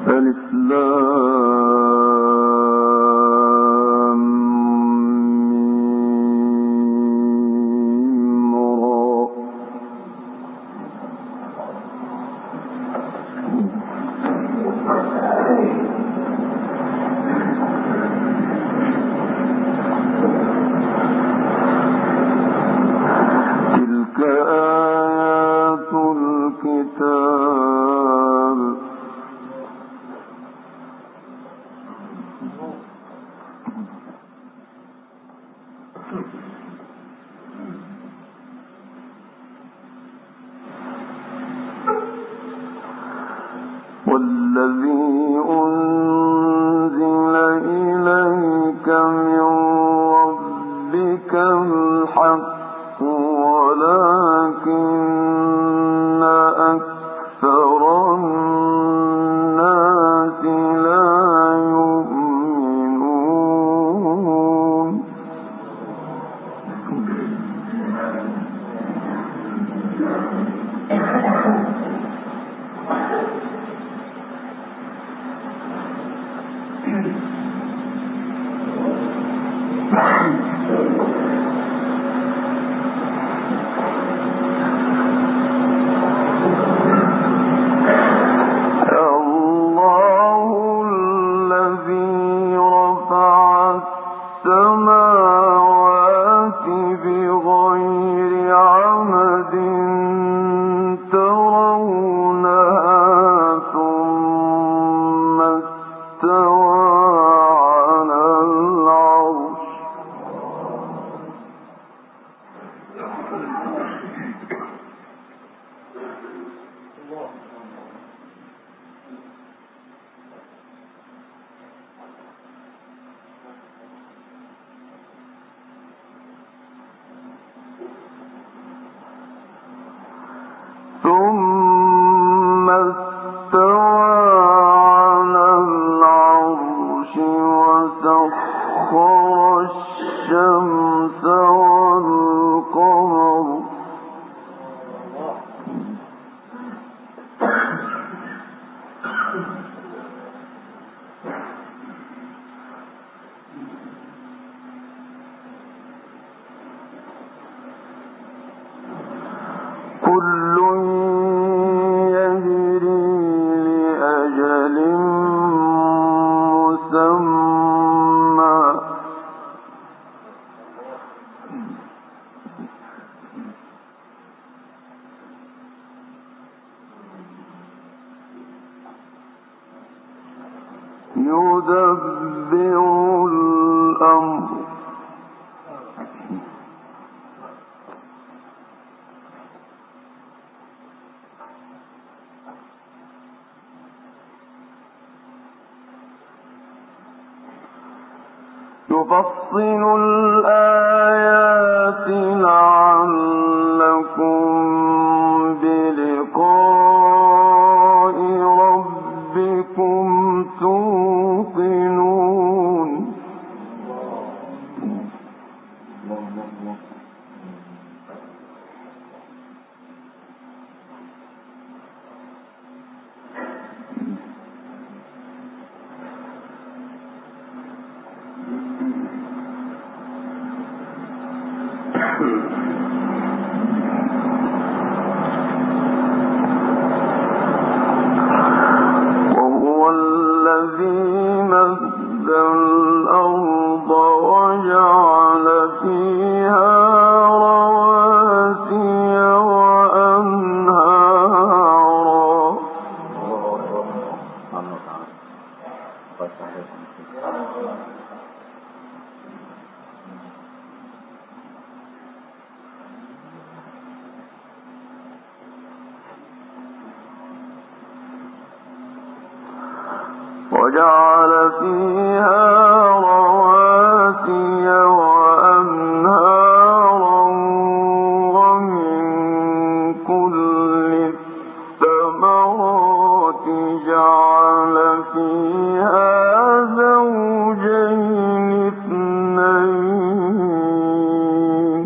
والذي أنزل إليك من ربك الحق ولكن أكثر الناس لا يؤمنون ثم استوى على العرش وسخر الشمس والقمر كل يجري لأجل مسمى يدبر الأمر يفصل الآيات لعلكم بلقاء ربكم توقنون وهو الذي مد الأرض وجعل فيها رواسي وأنهارا وجعل فيها رواسي وأنهارا ومن كل الثمرات جعل فيها زوجين اثنين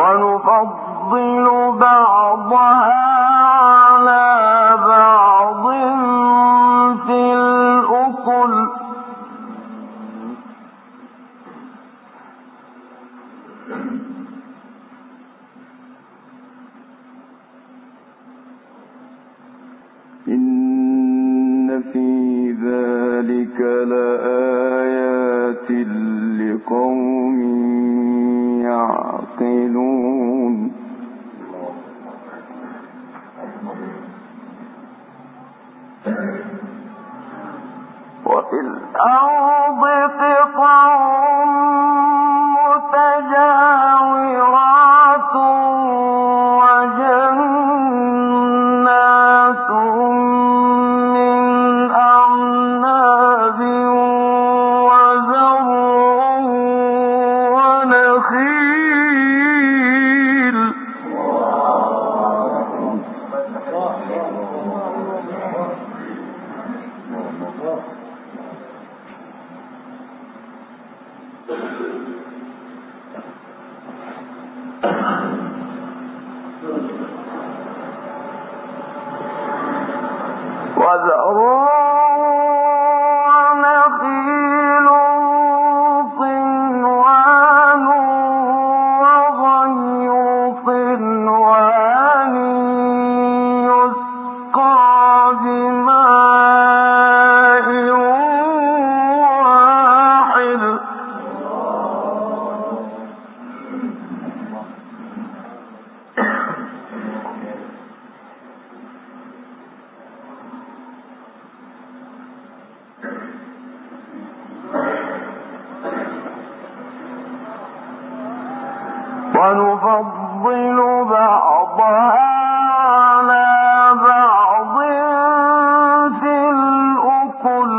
ونفضل بعضها على بعض في الأكل إن في ذلك لآيات لقوم يعقلون وفي الأرض قطع متجاورات وجنات من أعناب وزرع ونخيل ونخيل صنوان وغير صنوان يسقى بماء واحد ونفضل بعضها على بعض في الأكل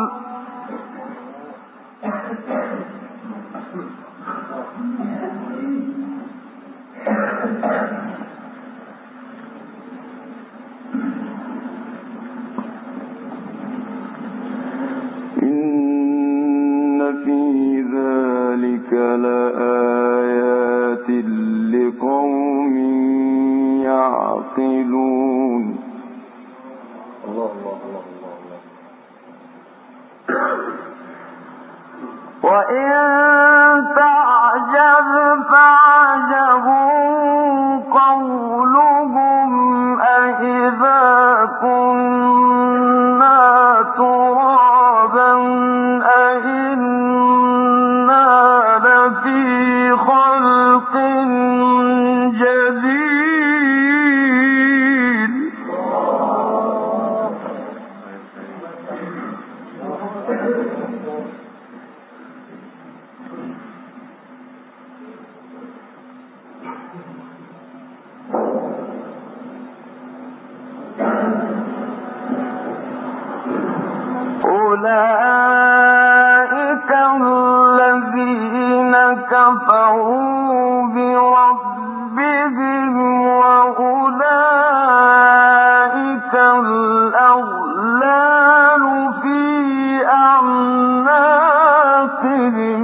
إن في ذلك لآيات لقوم يعقلون الله الله الله الله وإن تعجب فعجب قولهم أإذا كنا ترابا أإنا لفي خلق جديد أولئك الذين كفروا بربهم وأولئك الأغلال في أعناقهم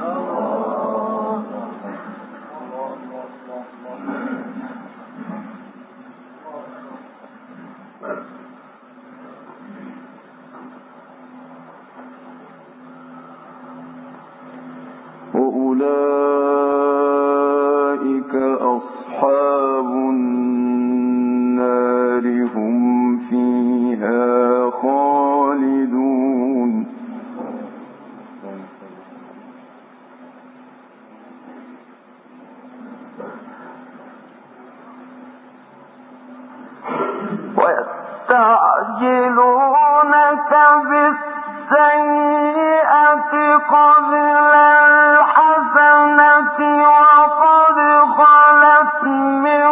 وأولئك أصحاب النار هم فيها خالدون ويستعجلونك بالسيئة قبل الحسنة وقد خلت من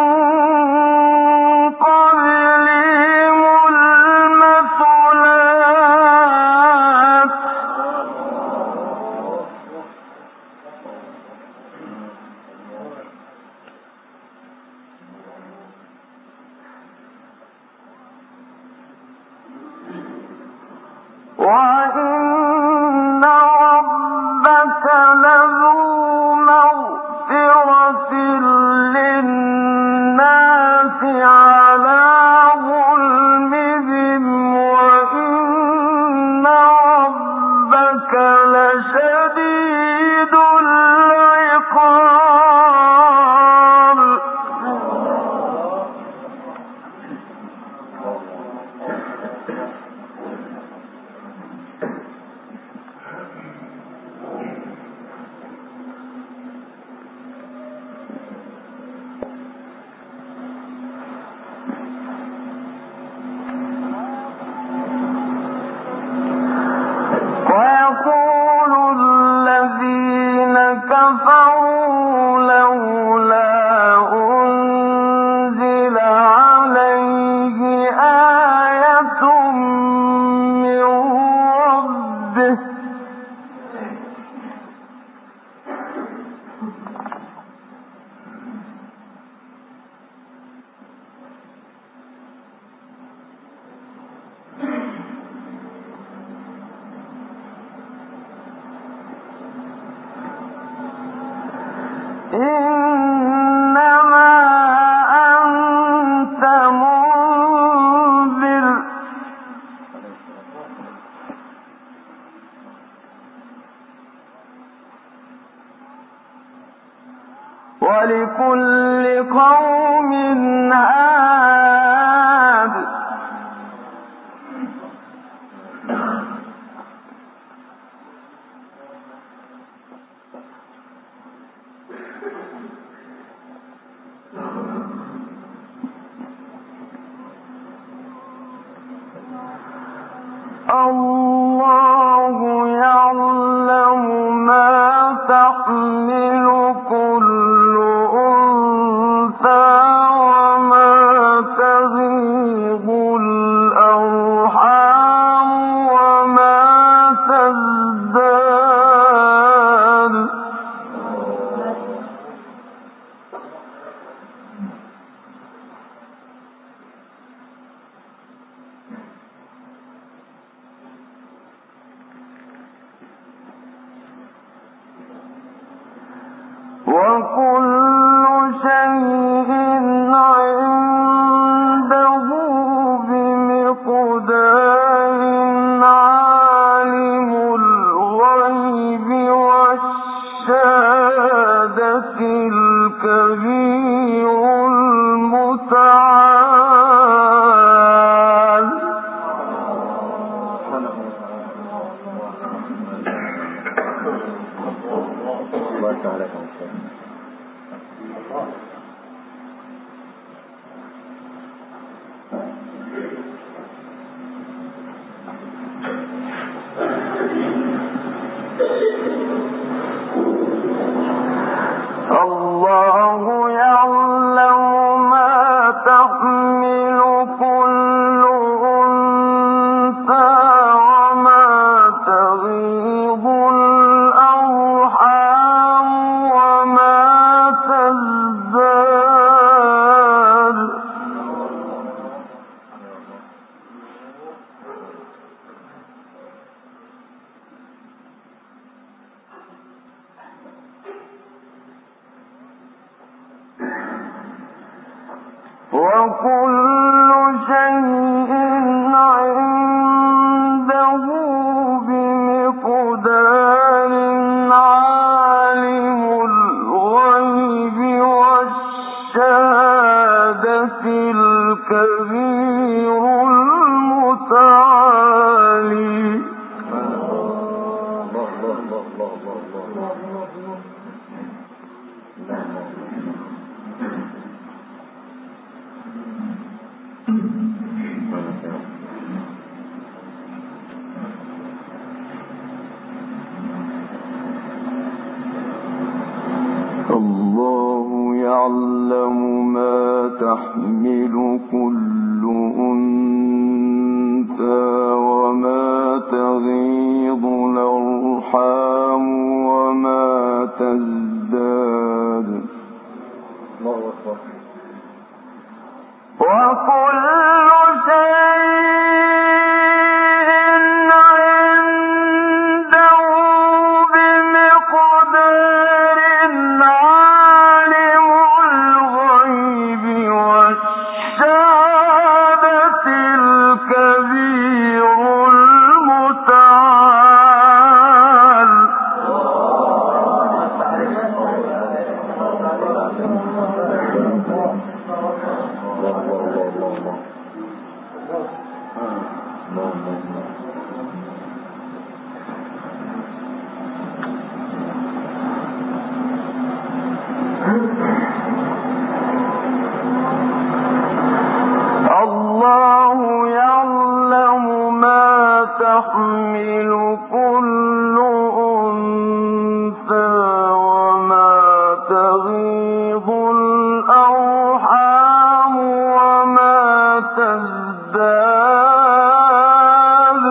قبلهم المثلات كفروا لولا أنزل عليه آية من ربه إنما أنت منذر ولكل قوم هاد الله يعلم ما تحمل كل أنثى وما تغيض الأرحام وما تزداد وكل شيء عنده بمقدار عالم الغيب والشهادة الكبير المتعال الله يعلم ما تحمل كل أنثى وما تغيض الأرحام وما تزداد وكل شيء عنده بمقدار عالم الغيب والشهادة الكبير المتعالي الله يعلم ما تحمل كل أنثى وما تغيض الأرحام وما تزداد وكل شيء عنده بمقدار عالم الغيب والشهادة الكبير المتعال الله يعلم ما تحمل كل أنثى وما تغيض الأرحام وما تزداد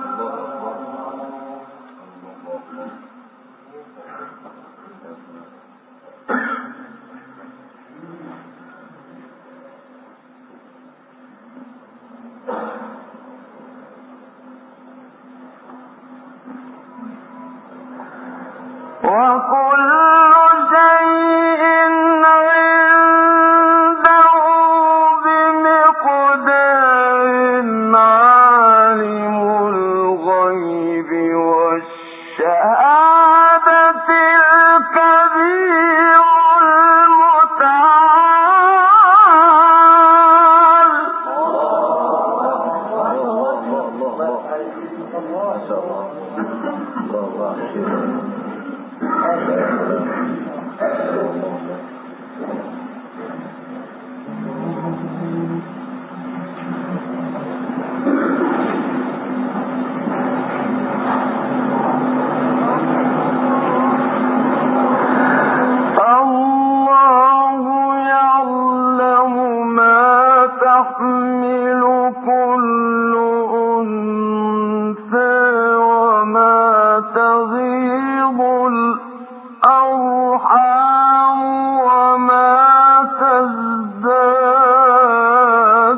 وكل شيء عنده بمقدار عالم الغيب والشهادة الكبير المتعال الله يعلم ما تحمل كل أنثى وما تغيض الأرحام وما تزداد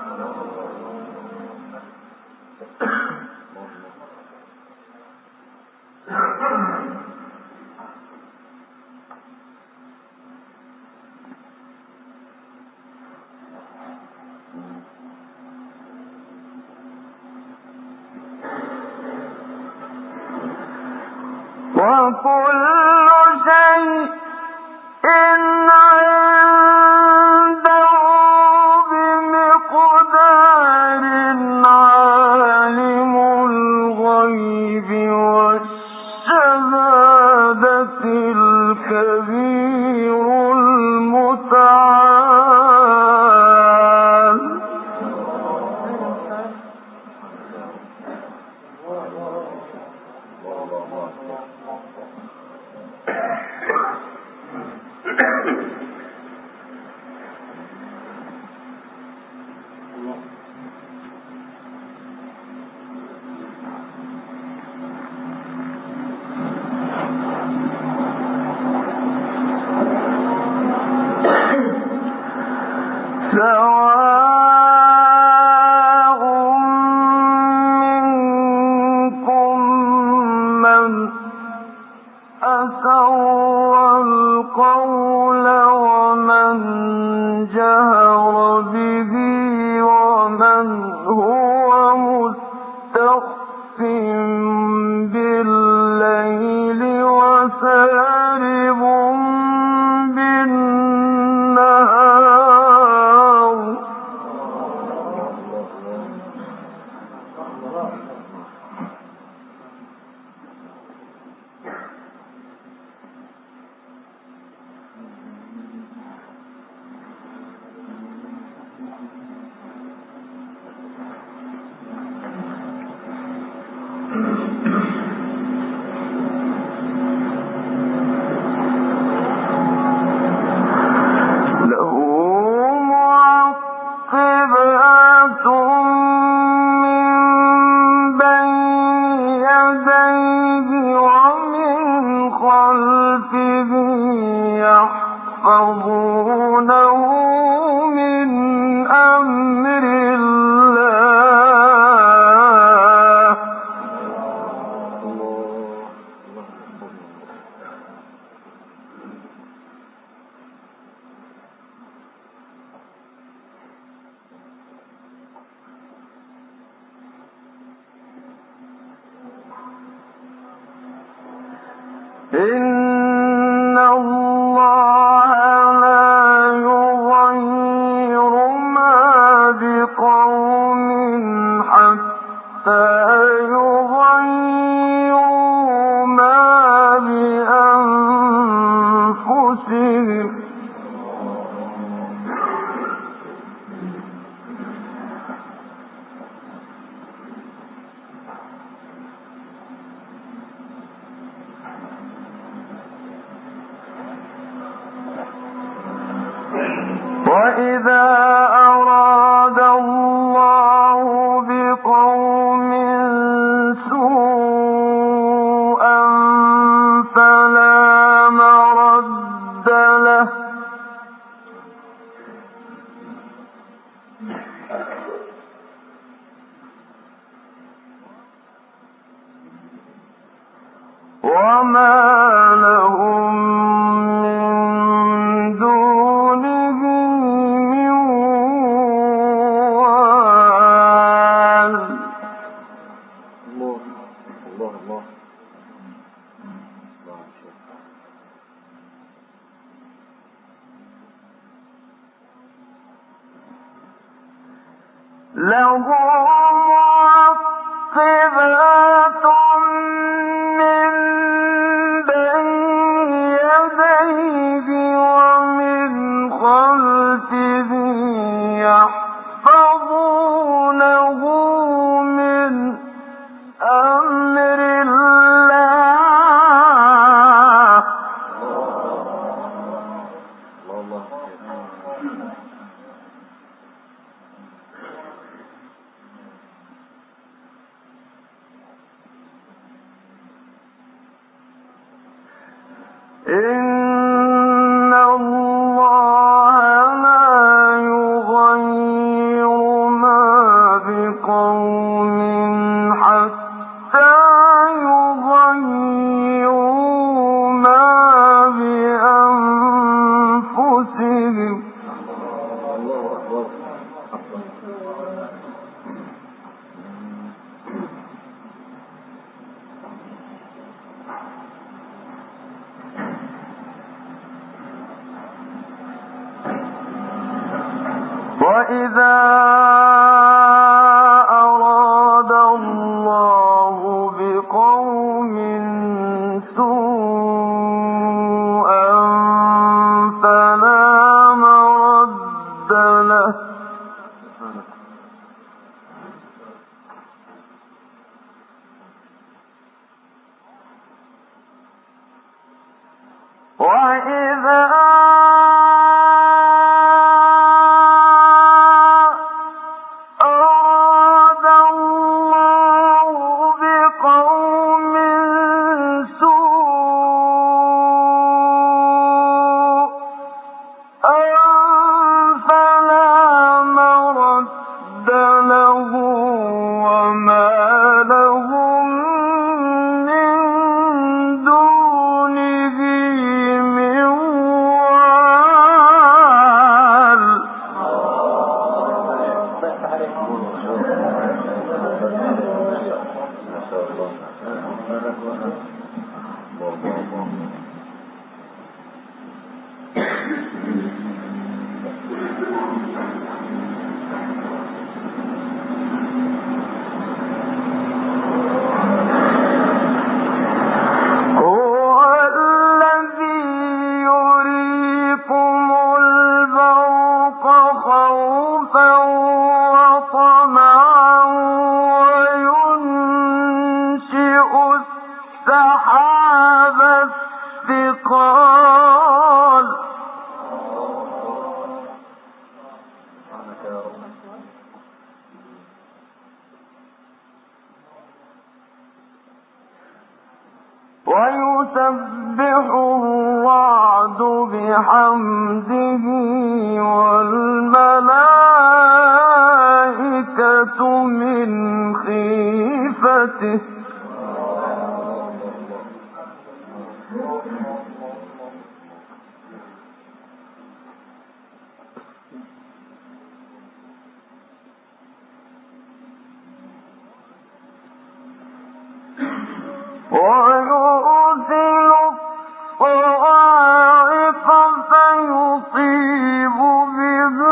وكل شيء عنده بمقدار عالم الغيب والشهادة الكبير المتعال سواء منكم من أسر القول ومن جهر به ومن هو مستخف بالليل وسارب بالنهار له معقبات من بين يديه ومن خلفه يحفظونه من أمر الله إن الله لا يغير ما بقوم حتى يغيروا ما بأنفسهم وإذا أراد الله بقوم سوءا فلا مرد له وما لهم من دونه من وال. الله الله الله له معقبات من بين يديه ومن خلفه يحفظونه من أمر الله. الله إن الله لا يغير ما بقوم حتى يغيروا ما بأنفسهم. وإذا أراد الله بقوم سوءا فلا مرد له وإذا ويسبح الرعد بحمده والملائكة من خيفته ويرسل الصواعق فيصيب بها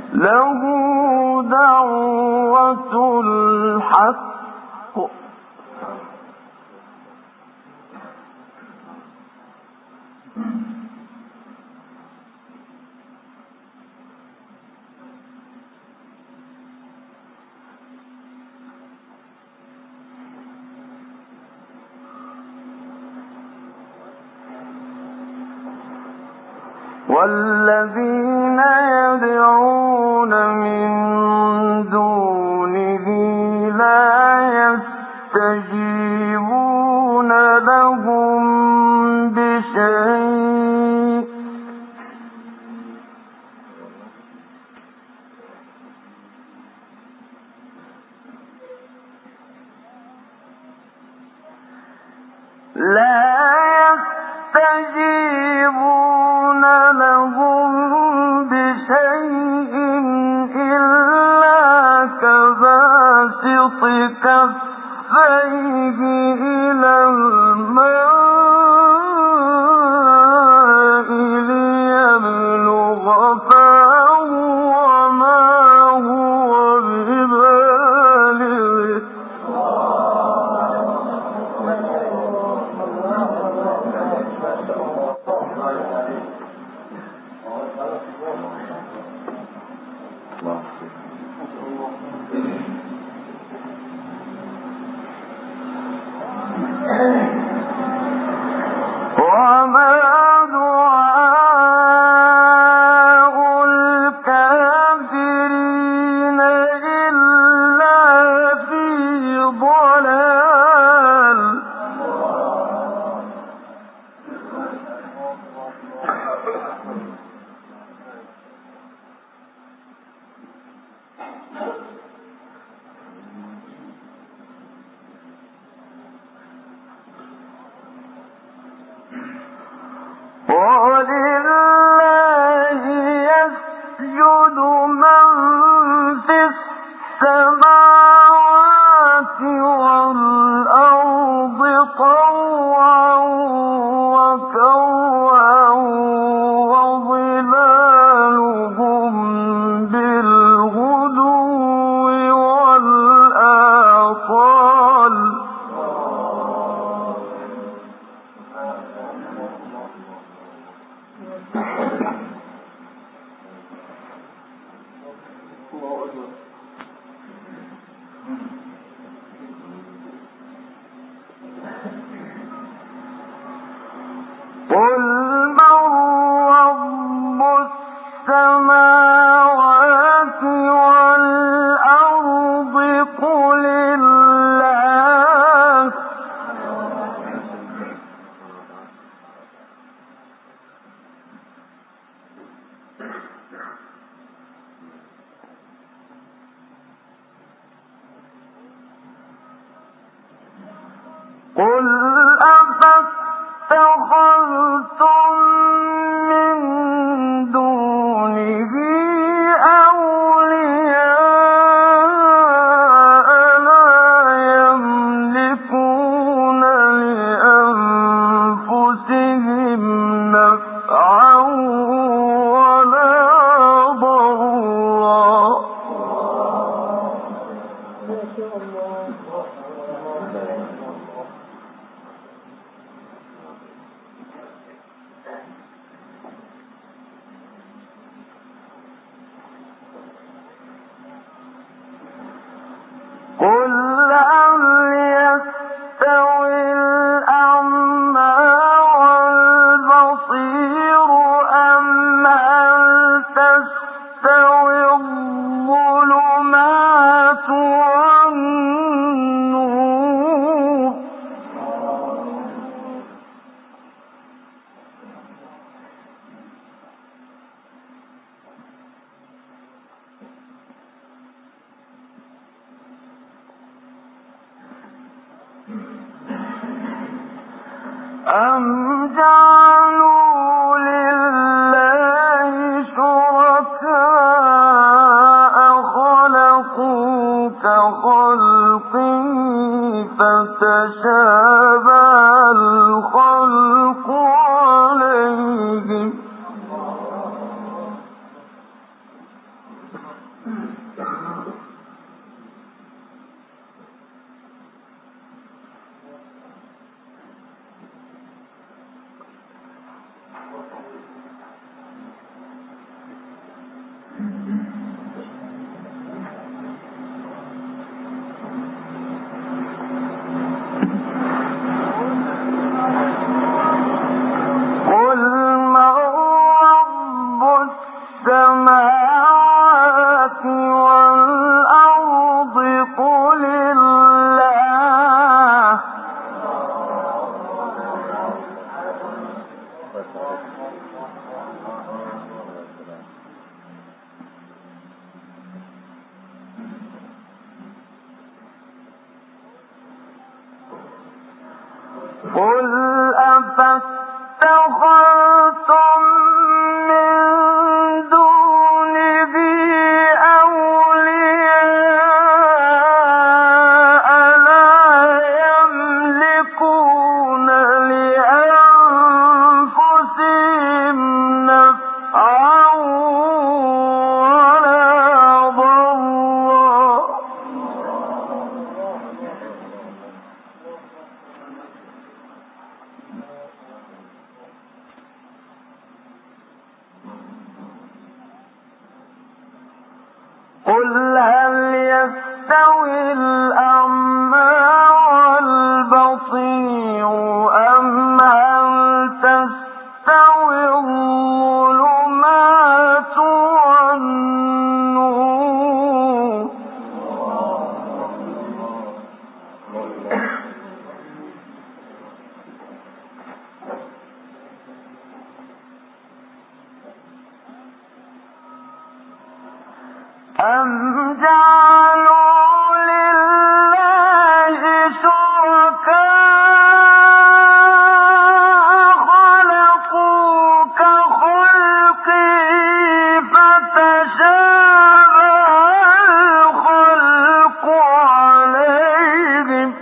له دعوة الحق والذين يدعون من دونه لا يستجيبون لهم بشيء إلا كباسط كفيه إلى الماء ليبلغ فاه وما هو ببالغه وما دعاء الكافرين إلا في ضلال ولله يسجد من في السماوات والأرض طوعا وكرها وظلالهم بالغدو والآصال قل من رب السماوات والأرض قل الله قل أفاتخذتم من دونه أولياء لا يملكون لأنفسهم نفعا ولا ضرا قل هل يستوي الأعمى والبصير أم هل تستوي الظلمات والنور أم جعلوا لله شركاء خلقوا كخلقه فتشابه الخلق عليهم فاتخذتم من دونه أولياء لا يملكون لأنفسهم نفعا ولا ضرا قل هل يستوي الأعمى والبصير أم هل تستوي الظلمات والنور أم جعلوا لله شركاء خلقوا كخلقه فتشابه الخلق عليهم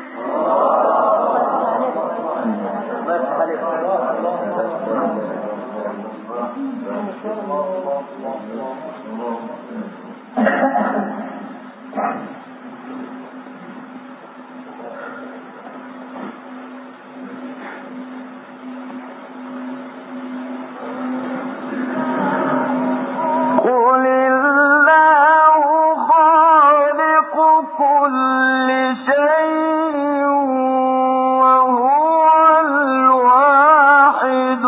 قل الله خالق كل شيء وهو الواحد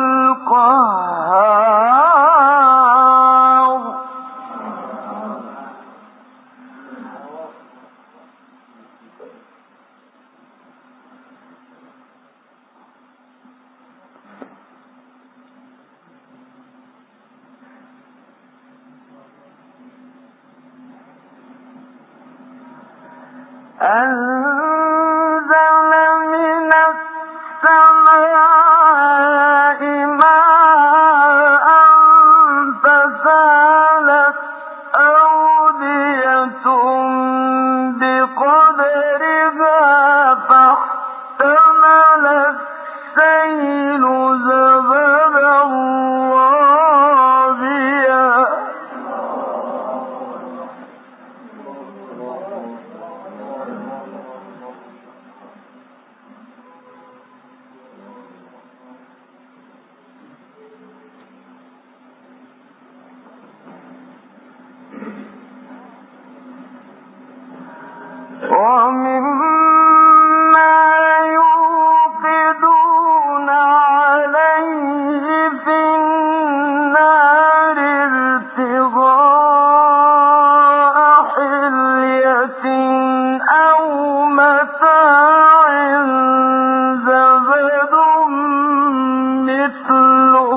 القهار أنزل من السماء ماء فسالت أودية بقدرها فاحتمل السيل زبدا رابيا ومما يوقدون عليه في النار ابتغاء حلية أو متاع زبد مثله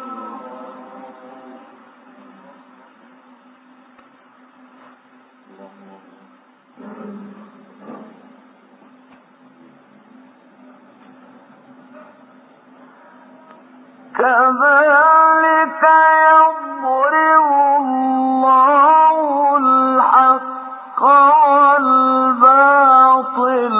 كذلك يضرب الله الحق والباطل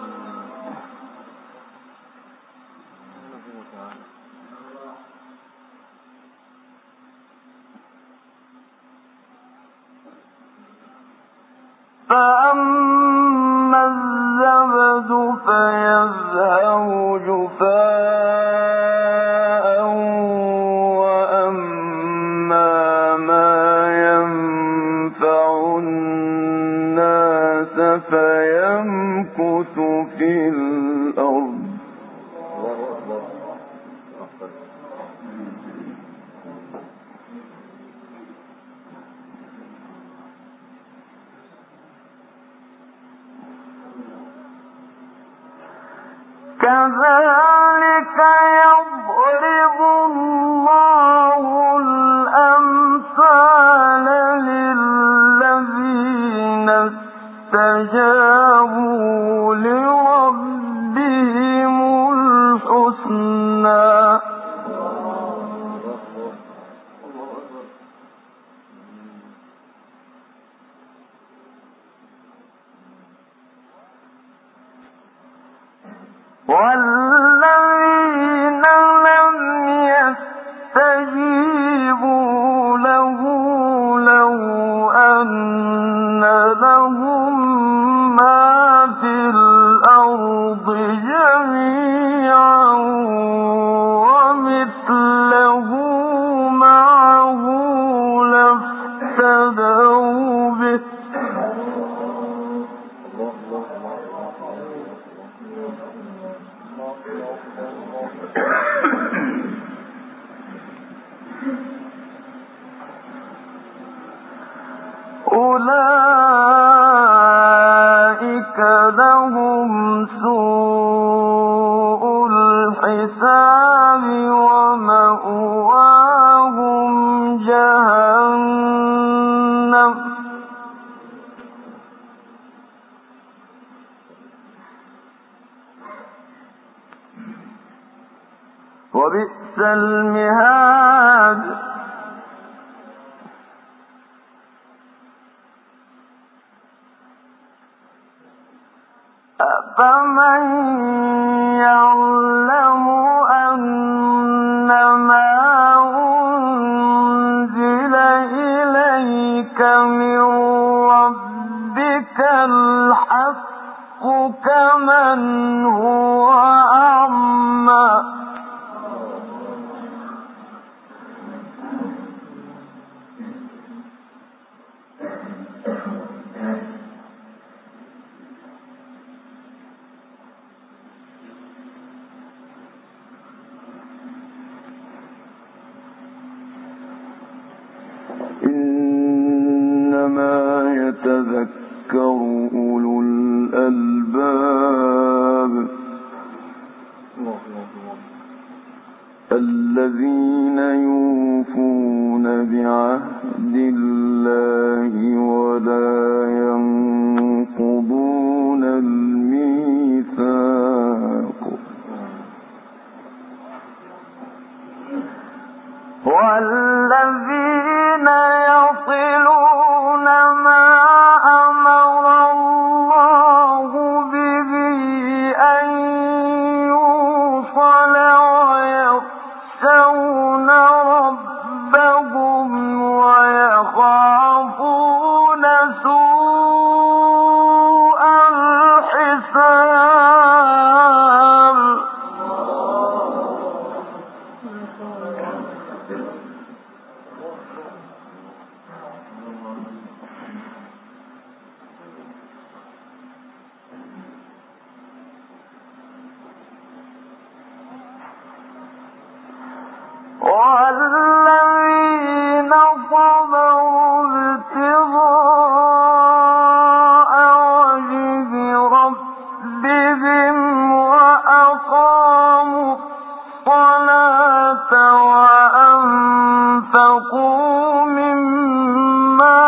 فأما الزبد فيذهب جفاء وأما ما ينفع الناس فيمكث في الأرض كذلك يضرب الله الأمثال للذين استجابوا لربهم الحسنى الحساب ومأواهم جهنم وبئس المهاد أفمن يعلم أنما أنزل إليك من ربك الحق كمن هو أعمى إنما يتذكر أولو الألباب الذين يوفون بعهد الله ولا ينقضون الميثاق والذين يصلون ما أمر الله به أن يوصل ويخشون ربهم ويخافون سوء الحساب والذين صبروا ابتغاء وجه ربهم وأقاموا الصلاة وأنفقوا مما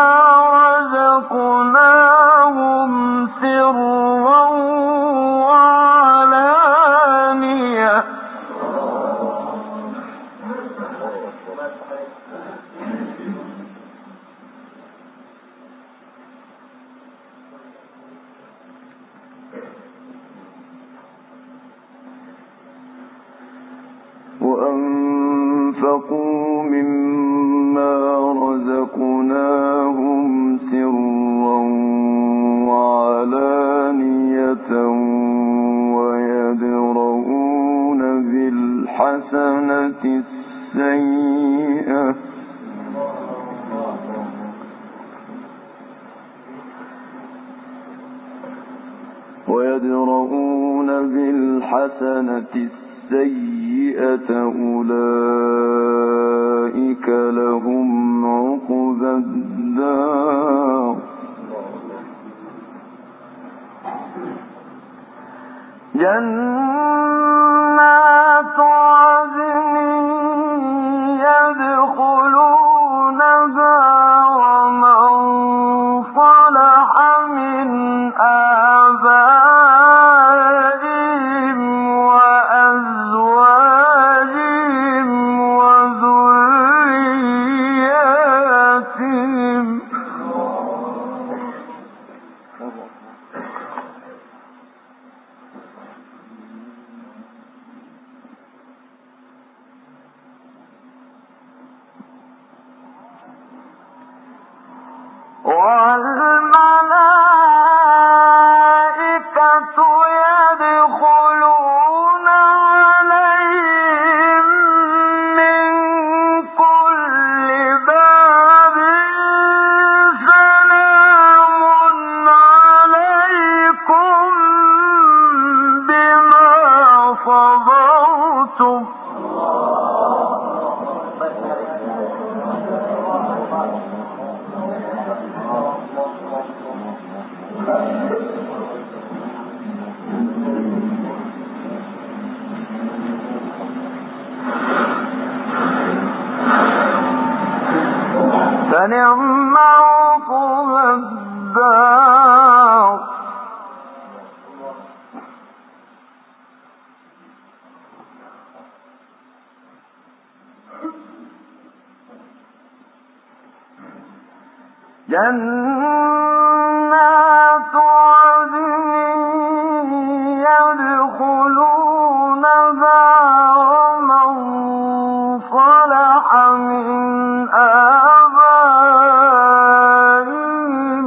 رزقناهم سرا وعلانية وأنفقوا مما رزقناهم سرا وعلانية ويدرؤون بالحسنة السيئة أولئك لهم عقبى الدار جنات عدن يدخلونها ومن صلح من آبائهم وأزواجهم وذرياتهم والملائكة يدخلون عليهم من كل باب سلام عليكم بما صبرتم فنعم عقبى الدار جنات عدن يدخلونها ومن صلح من آبائهم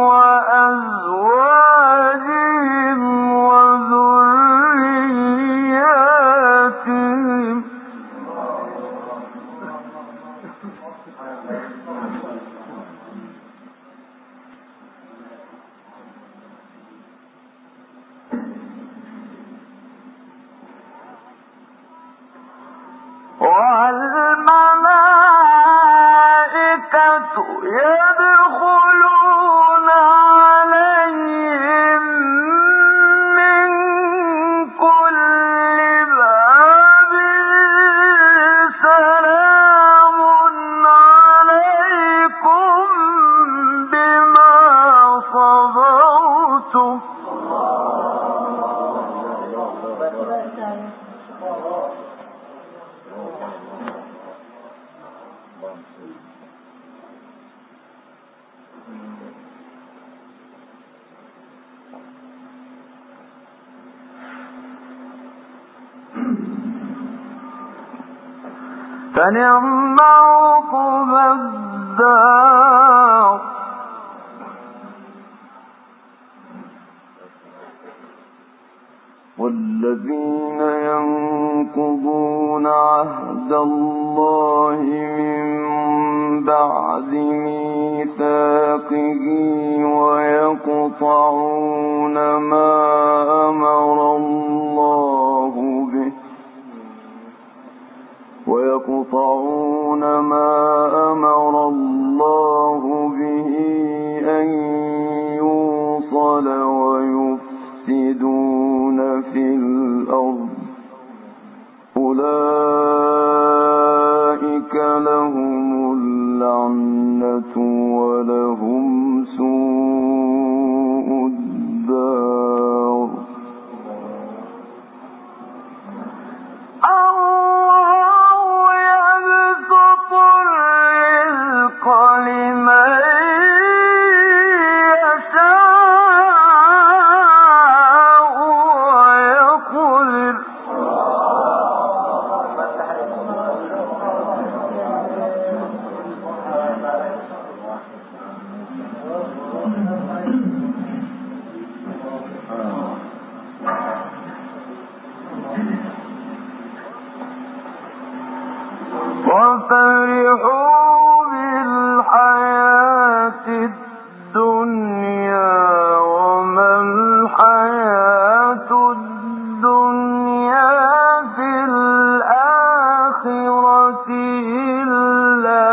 وأزواجهم وذرياتهم والملائكة يدخلون عليهم من كل باب سلام عليكم بما صبرتم فنعم عقبى الدار والذين ينقضون عهد الله من بعد ميثاقه ويقطعون ما أمر الله به أن يوصل ويفسدون في الأرض أولئك لهم اللعنة ولهم سوء الدار لمن يشاء ويقدر وفرحوا بالحياة الدنيا وما الحياة الدنيا في الآخرة إلا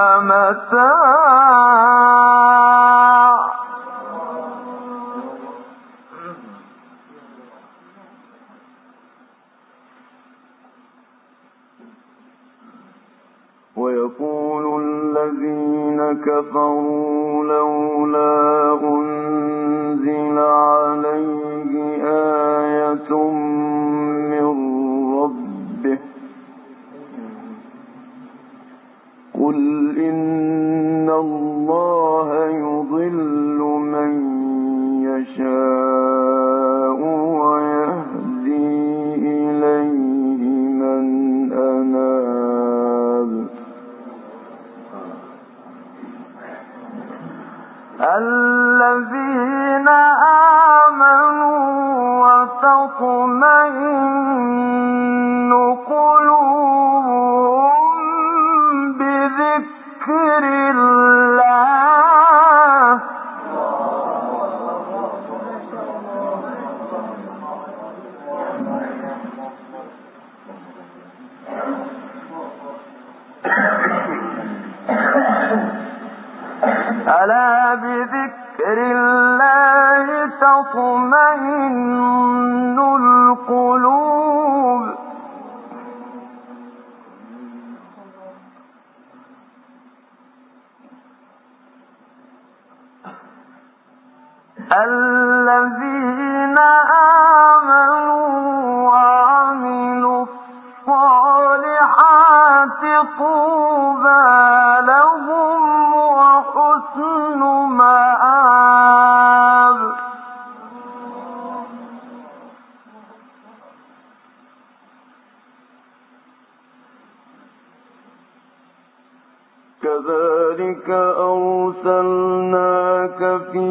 متاع ويقول الذين كفروا لولا أنزل عليه آية من ربه قل إن الله يضل من يشاء ويهدي إليه من أناب الذين آمنوا وتطمئن قلوبهم بذكر الله ألا بذكر الله تطمئن القلوب الذين آمنوا وعملوا الصالحات طوبى لهم وحسن مآب. كذلك أرسلناك في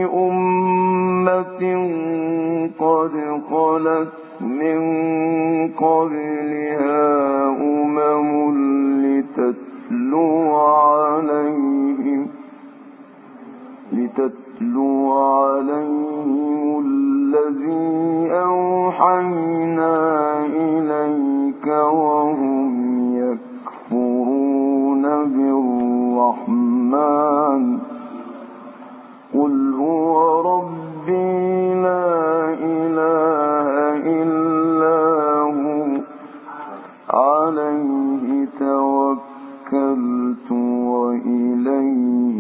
أمة قد خلت من قبلها لتتلو عليهم الذي أوحينا إليك وهم يكفرون بالرحمن قل هو ربي لا إله إلا هو عليه توكلت وإليه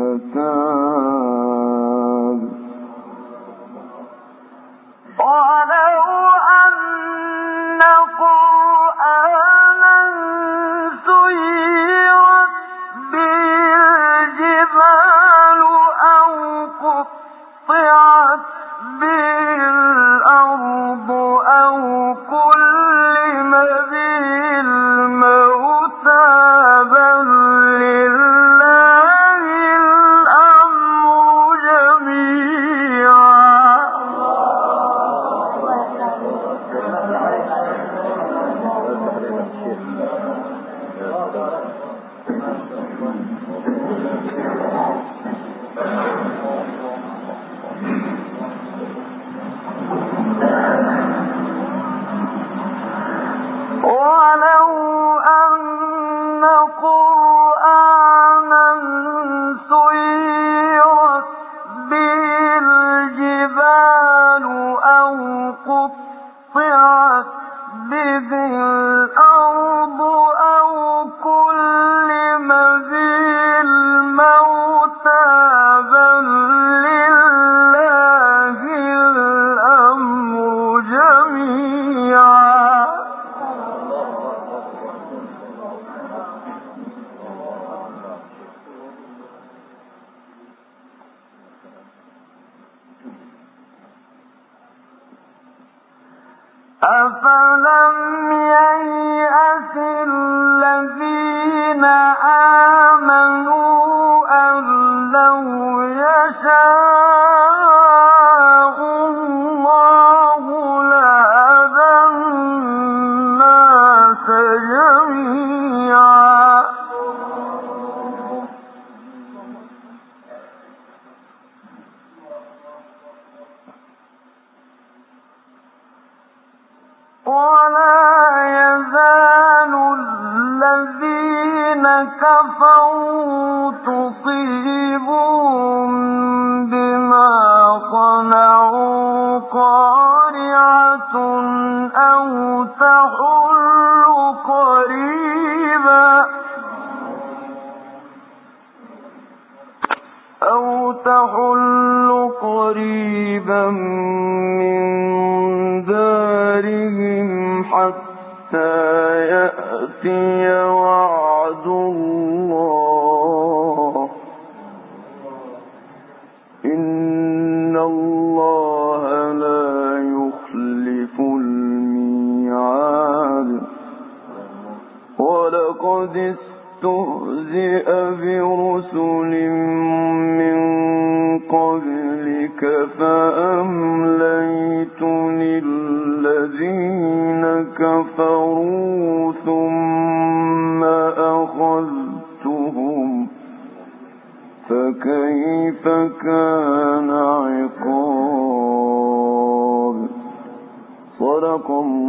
متاب. ولو أن قرآنا سيرت به الجبال أو قطعت به الأرض أو كلم به الموتى بل لله الأمر جميعا. ولو أن قرآنا سيرت به الجبال أو قطعت به الأرض أو كلم به الموتى بل لله الأمر جميعا. أفلم ييأس الذين آمنوا أن لو يشاء الله لهدى الناس جميعا. ولا يزال الذين كفروا تصيبهم بما صنعوا قارعة أو تحل قريبا من دارهم حتى يأتي وعد الله إن الله لا يخلف الميعاد. ولقد استهزئ برسل من قبلك فأمليت للذين كفروا ثم أخذتهم فكيف كان عقاب. صدق الله.